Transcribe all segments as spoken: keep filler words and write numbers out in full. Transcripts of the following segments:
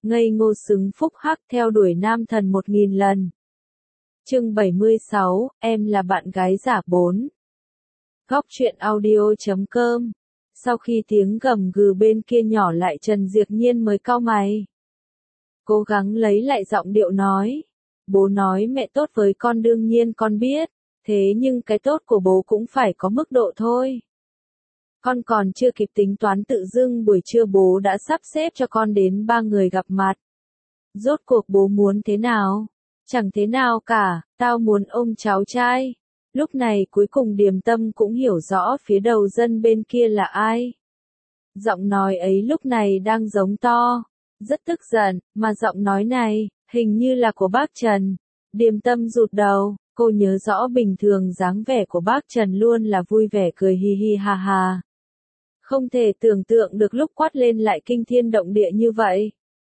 ngây ngô xứng phúc hắc theo đuổi nam thần một nghìn lần. Chương bảy mươi sáu, em là bạn gái giả bốn. Góc truyện audio chấm com. Sau khi tiếng gầm gừ bên kia nhỏ lại, Trần Diệp Nhiên mới cau mày. Cố gắng lấy lại giọng điệu nói. Bố nói mẹ tốt với con, đương nhiên con biết. Thế nhưng cái tốt của bố cũng phải có mức độ thôi. Con còn chưa kịp tính toán, tự dưng buổi trưa bố đã sắp xếp cho con đến ba người gặp mặt. Rốt cuộc bố muốn thế nào? Chẳng thế nào cả, tao muốn ôm cháu trai. Lúc này cuối cùng Điềm Tâm cũng hiểu rõ phía đầu dân bên kia là ai. Giọng nói ấy lúc này đang giống to, rất tức giận, mà giọng nói này, hình như là của bác Trần. Điềm Tâm rụt đầu, cô nhớ rõ bình thường dáng vẻ của bác Trần luôn là vui vẻ cười hi hi ha ha. Không thể tưởng tượng được lúc quát lên lại kinh thiên động địa như vậy.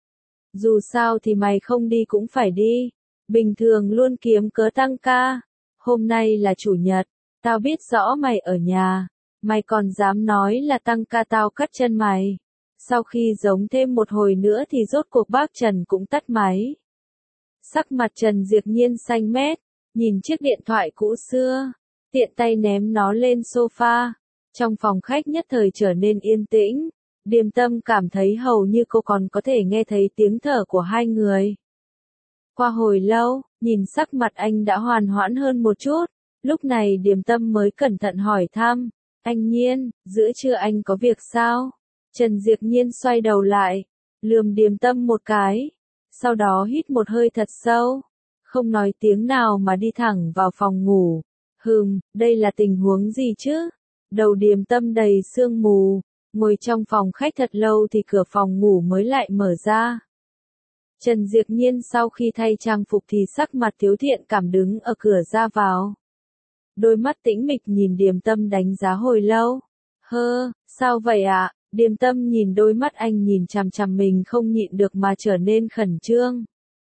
Dù sao thì mày không đi cũng phải đi. Bình thường luôn kiếm cớ tăng ca. Hôm nay là chủ nhật, tao biết rõ mày ở nhà. Mày còn dám nói là tăng ca, tao cắt chân mày. Sau khi giống thêm một hồi nữa thì rốt cuộc bác Trần cũng tắt máy. Sắc mặt Trần Diệp Nhiên xanh mét, nhìn chiếc điện thoại cũ xưa, tiện tay ném nó lên sofa. Trong phòng khách nhất thời trở nên yên tĩnh. Điềm Tâm cảm thấy hầu như cô còn có thể nghe thấy tiếng thở của hai người. Qua hồi lâu, nhìn sắc mặt anh đã hoàn hoãn hơn một chút, lúc này Điềm Tâm mới cẩn thận hỏi thăm, anh Nhiên, giữa trưa anh có việc sao? Trần Diệp Nhiên xoay đầu lại, lườm Điềm Tâm một cái, sau đó hít một hơi thật sâu, không nói tiếng nào mà đi thẳng vào phòng ngủ. Hừm, đây là tình huống gì chứ? Đầu Điềm Tâm đầy sương mù, ngồi trong phòng khách thật lâu thì cửa phòng ngủ mới lại mở ra. Trần Diệp Nhiên sau khi thay trang phục thì sắc mặt thiếu thiện cảm đứng ở cửa ra vào. Đôi mắt tĩnh mịch nhìn Điềm Tâm đánh giá hồi lâu. Hơ, sao vậy ạ? À? Điềm Tâm nhìn đôi mắt anh nhìn chằm chằm mình không nhịn được mà trở nên khẩn trương.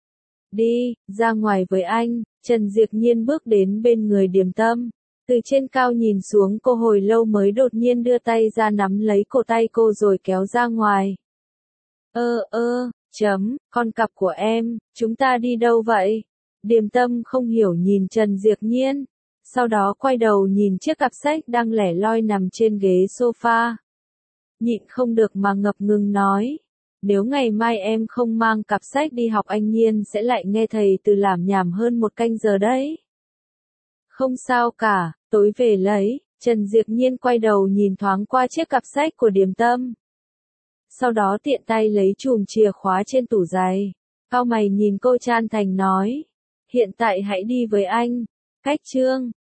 Đi, ra ngoài với anh. Trần Diệp Nhiên bước đến bên người Điềm Tâm. Từ trên cao nhìn xuống cô hồi lâu mới đột nhiên đưa tay ra nắm lấy cổ tay cô rồi kéo ra ngoài. Ơ ơ, chấm, con cặp của em, chúng ta đi đâu vậy? Điềm Tâm không hiểu nhìn Trần Diệp Nhiên, sau đó quay đầu nhìn chiếc cặp sách đang lẻ loi nằm trên ghế sofa. Nhịn không được mà ngập ngừng nói, nếu ngày mai em không mang cặp sách đi học anh Nhiên sẽ lại nghe thầy từ lảm nhảm hơn một canh giờ đấy. Không sao cả, tối về lấy. Trần Diệp Nhiên quay đầu nhìn thoáng qua chiếc cặp sách của Điềm Tâm. Sau đó tiện tay lấy chùm chìa khóa trên tủ giày. Cau mày nhìn cô chân thành nói. Hiện tại hãy đi với anh. Cách chương.